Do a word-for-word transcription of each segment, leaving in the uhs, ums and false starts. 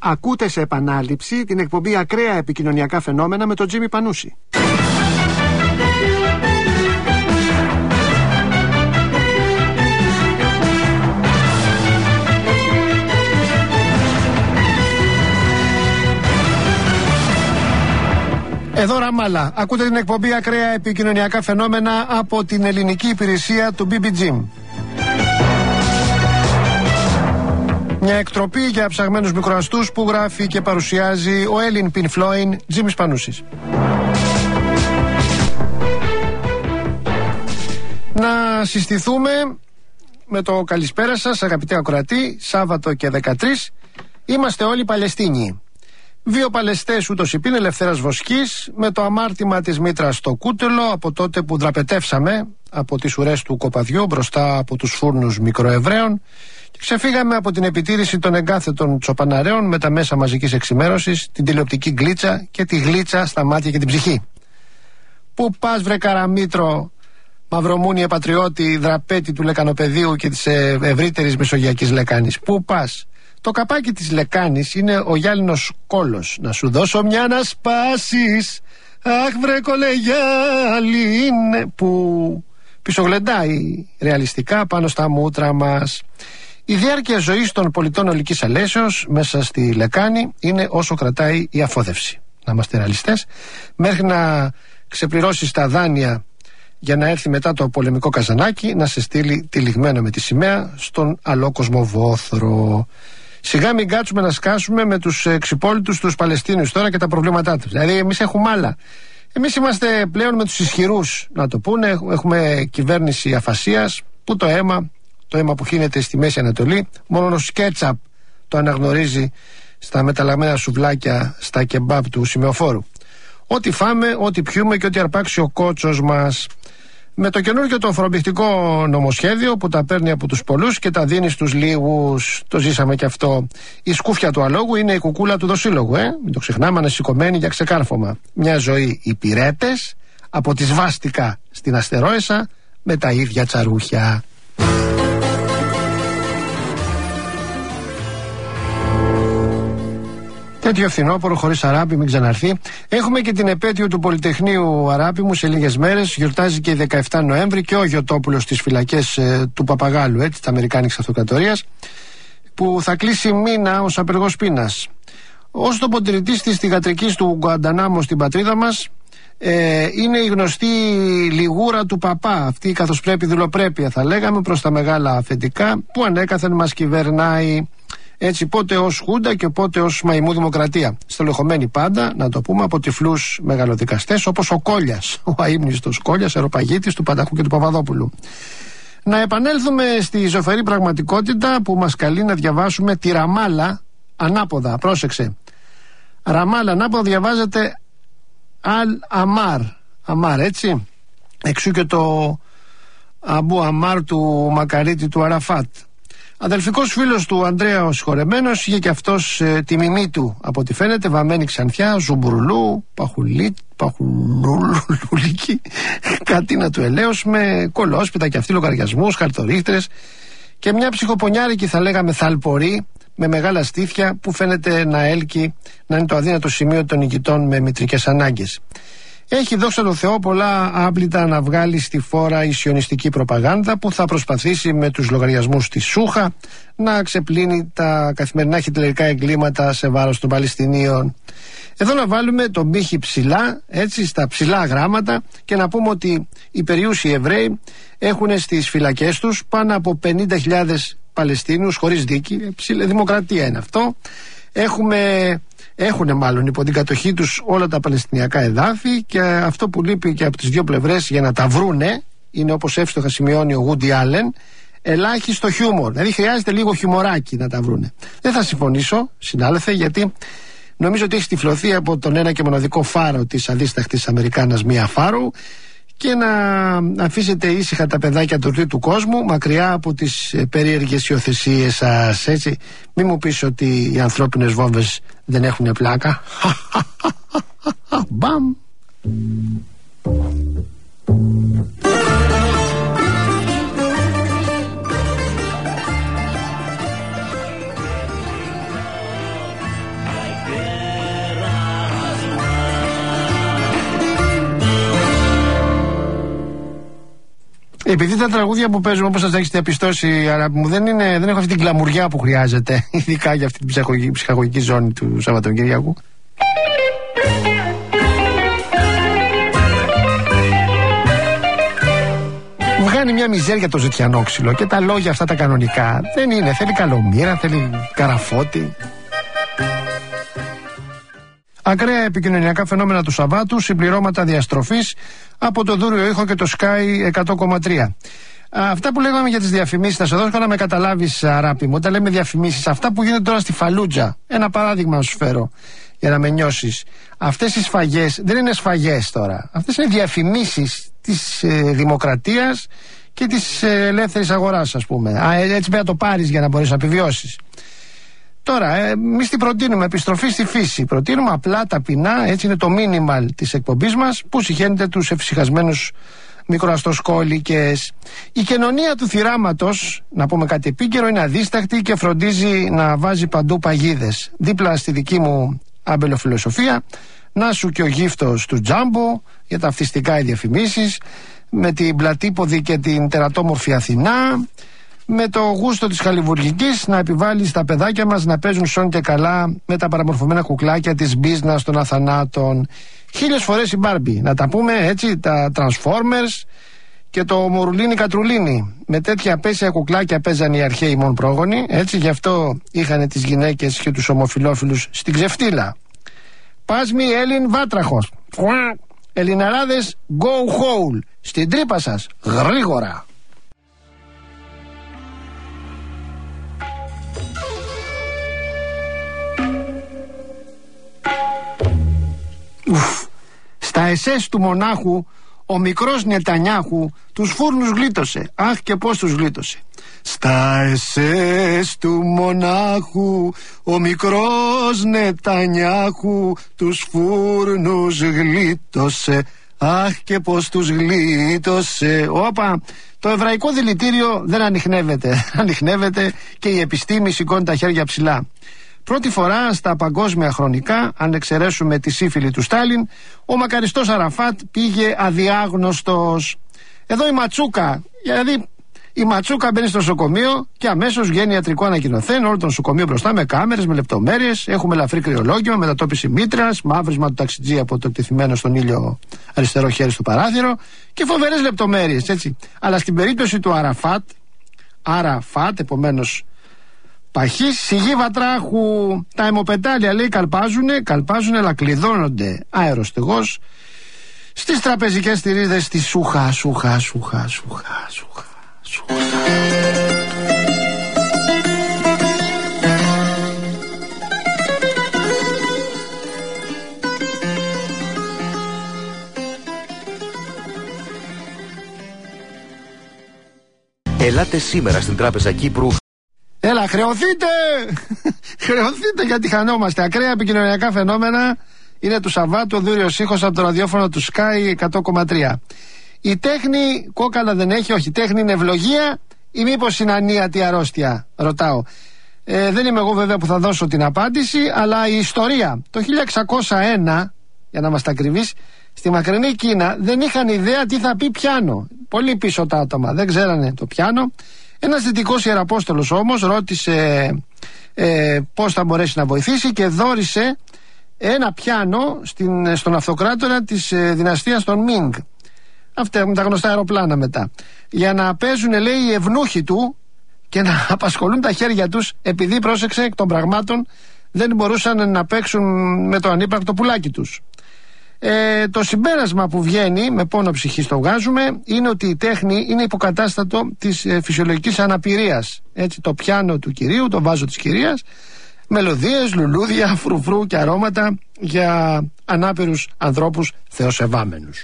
Ακούτε σε επανάληψη την εκπομπή Ακραία Επικοινωνιακά Φαινόμενα με τον Τζίμι Πανούση. Εδώ Ραμάλα. Ακούτε την εκπομπή Ακραία Επικοινωνιακά Φαινόμενα από την ελληνική υπηρεσία του μπι μπι τζι. Μια εκτροπή για ψαγμένους μικροαστούς που γράφει και παρουσιάζει ο Έλλην Πιν Φλόιν, Τζίμις Πανούσης. Να συστηθούμε με το καλησπέρα σας αγαπητοί ακροατοί. Σάββατο και δεκατρείς είμαστε όλοι Παλαιστίνοι. Βιοπαλαιστές ούτως υπήν Ελευθέρας Βοσκής, με το αμάρτημα της μήτρας στο κούτελο από τότε που δραπετεύσαμε από τις ουρές του κοπαδιού μπροστά από τους φούρνους μικροεβραίων και ξεφύγαμε από την επιτήρηση των εγκάθετων τσοπαναρέων με τα μέσα μαζικής εξημέρωσης, την τηλεοπτική γλίτσα και τη γλίτσα στα μάτια και την ψυχή. Πού πας βρε Καραμήτρο, Μαυρομούνιε πατριώτη, δραπέτη του Λεκανοπεδίου και της ευρύτερης Μεσογειακής Λεκάνης? Πού πας? Το καπάκι της Λεκάνης είναι ο γυάλινος κόλος. Να σου δώσω μια να σπάσεις, αχ βρε κολεγιάλιν, που πισωγλεντάει ρεαλιστικά πάνω στα μούτρα μας. Η διάρκεια ζωής των πολιτών Ολικής Αλέσεως μέσα στη Λεκάνη είναι όσο κρατάει η αφόδευση. Να είμαστε ρεαλιστές, μέχρι να ξεπληρώσεις τα δάνεια για να έρθει μετά το πολεμικό καζανάκι να σε στείλει τυλιγμένο με τη σημαία στον αλόκοσμο βόθρο. Σιγά μην κάτσουμε να σκάσουμε με τους εξυπόλυτους τους Παλαιστίνιους τώρα και τα προβλήματά τους. Δηλαδή εμείς έχουμε άλλα. Εμείς είμαστε πλέον με τους ισχυρούς, να το πούνε. Έχουμε κυβέρνηση αφασίας που το αίμα, το αίμα που χύνεται στη Μέση Ανατολή, μόνο ο σκέτσαπ το αναγνωρίζει στα μεταλλαγμένα σουβλάκια στα κεμπάπ του σημεοφόρου. Ό,τι φάμε, ό,τι πιούμε και ό,τι αρπάξει ο κότσος μας. Με το καινούργιο το φορομπηχτικό νομοσχέδιο που τα παίρνει από τους πολλούς και τα δίνει στους λίγους, το ζήσαμε και αυτό. Η σκούφια του αλόγου είναι η κουκούλα του δοσύλλογου, ε? Μην το ξεχνάμε, ανασηκωμένοι για ξεκάρφωμα. Μια ζωή υπηρέτες, από τη Σβάστικα στην Αστερόεσα, με τα ίδια τσαρούχια. Τέτοιο φθινόπωρο χωρίς Αράπη, μην ξαναρθεί. Έχουμε και την επέτειο του Πολυτεχνείου Αράπη μου σε λίγες μέρες. Γιορτάζει και η δεκαεφτά Νοέμβρη και ο Γιωτόπουλος στις φυλακές ε, του Παπαγάλου, έτσι, της Αμερικάνικης Αυτοκρατορίας, που θα κλείσει μήνα ως απεργός πείνας. Ως τοποτηρητής της θυγατρικής του Γκουαντανάμο στην πατρίδα μας, ε, είναι η γνωστή λιγούρα του παπά, αυτή καθώς πρέπει δουλοπρέπεια θα λέγαμε προς τα μεγάλα αφεντικά, που ανέκαθεν μας κυβερνάει. Έτσι, πότε ως Χούντα και πότε ως μαϊμού δημοκρατία. Στελεχωμένοι πάντα, να το πούμε, από τυφλούς μεγαλοδικαστές όπως ο Κόλιας, ο αείμνηστος Κόλιας, αεροπαγίτης του Πανταχού και του Παπαδόπουλου. Να επανέλθουμε στη ζωφερή πραγματικότητα που μας καλεί να διαβάσουμε τη Ραμάλα ανάποδα. Πρόσεξε. Ραμάλα ανάποδα διαβάζεται Αλ Αμάρ. Αμάρ, έτσι. Εξού και το Αμπού Αμάρ του Μακαρίτη του Αραφάτ. Αδελφικός φίλος του Ανδρέα ο συγχωρεμένος, είχε και αυτός ε, τη μιμή του, από ό,τι φαίνεται, βαμμένη ξανθιά, ζουμπουρουλού, παχουλί, παχουλούλικη, κατίνα του ελέος, με κολόσπιτα και αυτοί λογαριασμούς, χαρτορίχτρες και μια ψυχοπονιάρικη, θα λέγαμε, θαλπορή με μεγάλα στήθια που φαίνεται να έλκει να είναι το αδύνατο σημείο των νικητών με μητρικές ανάγκες. Έχει, δόξα τω Θεώ, πολλά άπλυτα να βγάλει στη φόρα η σιωνιστική προπαγάνδα που θα προσπαθήσει με τους λογαριασμούς της Σούχα να ξεπλύνει τα καθημερινά χιτλερικά εγκλήματα σε βάρος των Παλαιστινίων. Εδώ να βάλουμε τον πύχη ψηλά, έτσι, στα ψηλά γράμματα, και να πούμε ότι οι περιούσιοι Εβραίοι έχουν στις φυλακές τους πάνω από πενήντα χιλιάδες Παλαιστίνιους χωρίς δίκη. Δημοκρατία είναι αυτό. Έχουμε... Έχουν μάλλον υπό την κατοχή τους όλα τα παλαιστινιακά εδάφη, και αυτό που λείπει και από τις δύο πλευρές για να τα βρούνε είναι, όπως εύστοχα σημειώνει ο Γούντι Άλεν, ελάχιστο χιούμορ. Δηλαδή χρειάζεται λίγο χιουμοράκι να τα βρούνε. Δεν θα συμφωνήσω, συνάδελφε, γιατί νομίζω ότι έχει τυφλωθεί από τον ένα και μοναδικό φάρο της αδίσταχτης Αμερικάνας Μία Φάρου, και να αφήσετε ήσυχα τα παιδάκια του τρίτου κόσμου μακριά από τις περίεργες υιοθεσίες σας, έτσι. Μη μου πεις ότι οι ανθρώπινες βόμβες δεν έχουν πλάκα. Μπαμ. Επειδή τα τραγούδια που παίζουμε, όπως σας έχεις διαπιστώσει, αγάπη μου, δεν, είναι, δεν έχω αυτή την κλαμουριά που χρειάζεται, ειδικά για αυτή την ψυχαγωγική, ψυχαγωγική ζώνη του Σαββατοκύριακου. Βγάνει μια μιζέρια το ζητιανόξυλο και τα λόγια αυτά τα κανονικά δεν είναι. Θέλει καλομήρα, θέλει καραφώτη. Ακραία επικοινωνιακά φαινόμενα του Σαββάτου, συμπληρώματα διαστροφής από το Δούριο Ήχο και το Sky εκατό κόμμα τρία. Αυτά που λέγαμε για τις διαφημίσεις, θα σε δώσω να με καταλάβεις, αγάπη μου. Όταν λέμε διαφημίσεις, αυτά που γίνονται τώρα στη Φαλούτζα, ένα παράδειγμα να σου φέρω για να με νιώσεις. Αυτές οι σφαγές δεν είναι σφαγές τώρα. Αυτές είναι διαφημίσεις της ε, δημοκρατίας και της ε, ελεύθερης αγοράς, ας πούμε. Α, έτσι πρέπει να το πάρεις για να μπορείς να επιβιώσεις. Τώρα, ε, εμείς τι προτείνουμε? Επιστροφή στη φύση. Προτείνουμε απλά, ταπεινά, έτσι είναι το μίνιμαλ της εκπομπής μας, που συχαίνεται τους εφησυχασμένους μικροαστοσκόλικες. Η κοινωνία του θυράματος, να πούμε κάτι επίκαιρο, είναι αδίσταχτη και φροντίζει να βάζει παντού παγίδες. Δίπλα στη δική μου αμπελοφιλοσοφία, να σου και ο γύφτος του Τζάμπο για τα αυτιστικά οι διαφημίσεις, με την πλατύποδη και την τερατόμορφη Αθηνά, με το γούστο της χαλιβουργικής να επιβάλλει στα παιδάκια μας να παίζουν σον και καλά με τα παραμορφωμένα κουκλάκια της business των αθανάτων. Χίλιες φορές η Μπάρμπι, να τα πούμε έτσι, τα Transformers και το Μουρουλίνι Κατρουλίνι. Με τέτοια απέσια κουκλάκια παίζαν οι αρχαίοι μον πρόγονοι, έτσι, γι' αυτό είχαν τις γυναίκες και τους ομοφυλόφιλους στην ξεφτύλα. Πάσμι Έλλην Βάτραχος. Ελληναράδες, go hole. Στην τρύπα σας, γρήγορα. Ουφ. Στα εσές του μονάχου ο μικρός Νετανιάχου τους φούρνους γλίτωσε. Αχ, και πως τους γλίτωσε. Στα εσές του μονάχου ο μικρός Νετανιάχου τους φούρνους γλίτωσε. Αχ, και πως τους γλίτωσε. Όπα, το εβραϊκό δηλητήριο δεν ανιχνεύεται. Ανιχνεύεται και η επιστήμη σηκώνει τα χέρια ψηλά. Πρώτη φορά στα παγκόσμια χρονικά, αν εξαιρέσουμε τη σύφυλη του Στάλιν, ο μακαριστός Αραφάτ πήγε αδιάγνωστος. Εδώ η Ματσούκα, δηλαδή η Ματσούκα μπαίνει στο νοσοκομείο και αμέσως βγαίνει ιατρικό ανακοινωθέν, όλο το νοσοκομείο μπροστά με κάμερες, με λεπτομέρειες. Έχουμε ελαφρύ κρυολόγημα, μετατόπιση μήτρας, μαύρισμα του ταξιτζή από το εκτεθειμένο στον ήλιο αριστερό χέρι στο παράθυρο και φοβερές λεπτομέρειες, έτσι. Αλλά στην περίπτωση του Αραφάτ, Αραφάτ, επομένως παχής, σιγή βατράχου, τα αιμοπετάλια λέει καλπάζουνε, καλπάζουνε αλλά κλειδώνονται αεροστεγός στις τραπεζικές στηρίδες της σούχα, σούχα, σούχα, σούχα, σούχα, σούχα. Ελάτε σήμερα στην Τράπεζα Κύπρου. Έλα, χρεωθείτε! Χρεωθείτε γιατί χανόμαστε. Ακραία επικοινωνιακά φαινόμενα είναι του Σαββάτου, ο Δούριος Ήχος από το ραδιόφωνο του Sky εκατό κόμμα τρία. Η τέχνη κόκαλα δεν έχει, όχι. Η τέχνη είναι ευλογία ή μήπως είναι ανίατη αρρώστια, ρωτάω. Ε, δεν είμαι εγώ βέβαια που θα δώσω την απάντηση, αλλά η ιστορία. Το χίλια εξακόσια ένα, για να είμαστε ακριβείς, στη μακρινή Κίνα δεν είχαν ιδέα τι θα πει πιάνο. Πολύ πίσω τα άτομα, δεν ξέρανε το πιάνο. Ένας δυτικός ιεραπόστολος όμως ρώτησε ε, πώς θα μπορέσει να βοηθήσει και δώρισε ένα πιάνο στην, στον αυτοκράτορα της ε, δυναστείας των Μινγκ. Αυτά έχουν τα γνωστά αεροπλάνα μετά. Για να παίζουν, λέει, οι ευνούχοι του και να απασχολούν τα χέρια τους, επειδή, πρόσεξε, εκ των πραγμάτων δεν μπορούσαν να παίξουν με το ανύπαρκτο πουλάκι τους. Ε, το συμπέρασμα που βγαίνει, με πόνο ψυχής το βγάζουμε, είναι ότι η τέχνη είναι υποκατάστατο της ε, φυσιολογικής αναπηρίας. Έτσι, το πιάνο του κυρίου, το βάζο της κυρίας, μελωδίες, λουλούδια, φρουφρού και αρώματα για ανάπηρους ανθρώπους θεοσεβάμενους.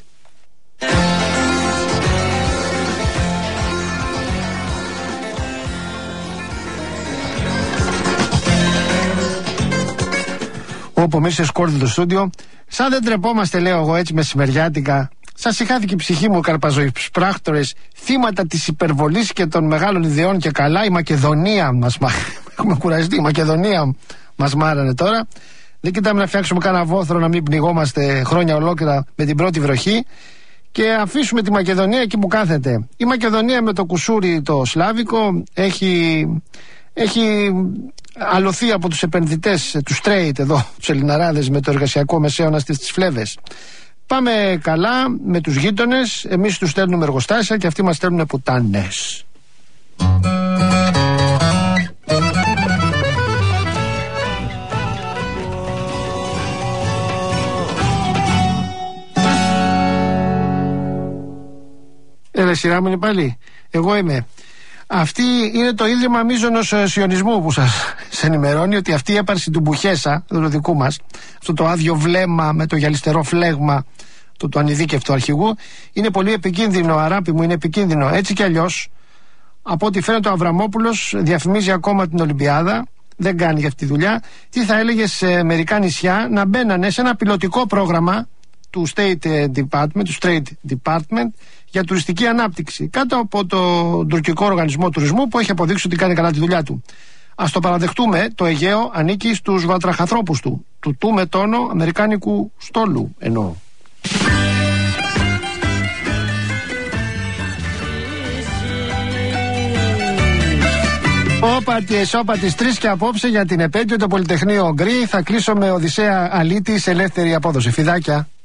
Όπου εμείς σε σκόρδι το στούντιο, σαν δεν τρεπόμαστε, λέω εγώ έτσι μεσημεριάτικα, σαν συχάθηκε η ψυχή μου, καρπαζοϊππράκτορες, θύματα της υπερβολής και των μεγάλων ιδεών και καλά. Η Μακεδονία μας μά... έχουμε κουραστεί, η Μακεδονία μας μάρανε τώρα. Δεν κοιτάμε να φτιάξουμε κανένα βόθρο να μην πνιγόμαστε χρόνια ολόκληρα με την πρώτη βροχή. και αφήσουμε τη Μακεδονία εκεί που κάθεται. Η Μακεδονία με το κουσούρι το σλάβικο έχει, έχει αλωθεί από τους επενδυτές, τους straight εδώ, τους Ελληναράδες, με το εργασιακό μεσαίωνα στις φλέβες. Πάμε καλά με τους γείτονες, εμείς τους στέλνουμε εργοστάσια και αυτοί μας στέλνουν πουτάνες. Έλα, σειρά μου είναι πάλι. Εγώ είμαι. Αυτή είναι το ίδρυμα μείζωνος σιωνισμού που σας ενημερώνει ότι αυτή η έπαρση του Μπουχέσα, το δικού μας, αυτό το άδειο βλέμμα με το γυαλιστερό φλέγμα του, του ανειδίκευτου αρχηγού, είναι πολύ επικίνδυνο, αράπη μου, είναι επικίνδυνο. Έτσι κι αλλιώς, από ό,τι φαίνεται ο Αβραμόπουλος διαφημίζει ακόμα την Ολυμπιάδα, δεν κάνει για αυτή τη δουλειά. Τι θα έλεγε σε μερικά νησιά να μπαίνανε σε ένα πιλωτικό πρόγραμμα του State Department, του State Department, για τουριστική ανάπτυξη κάτω από τον τουρκικό οργανισμό τουρισμού που έχει αποδείξει ότι κάνει καλά τη δουλειά του. Ας το παραδεχτούμε, το Αιγαίο ανήκει στους βατραχανθρώπους του, του του με τόνο αμερικάνικου στόλου εννοώ. Όπατιες, όπατιες, τρεις και απόψε για την επέτειο το Πολυτεχνείο Γκρι. Θα κλείσω με Οδυσσέα Αλίτη σε ελεύθερη απόδοση. Φιδάκια.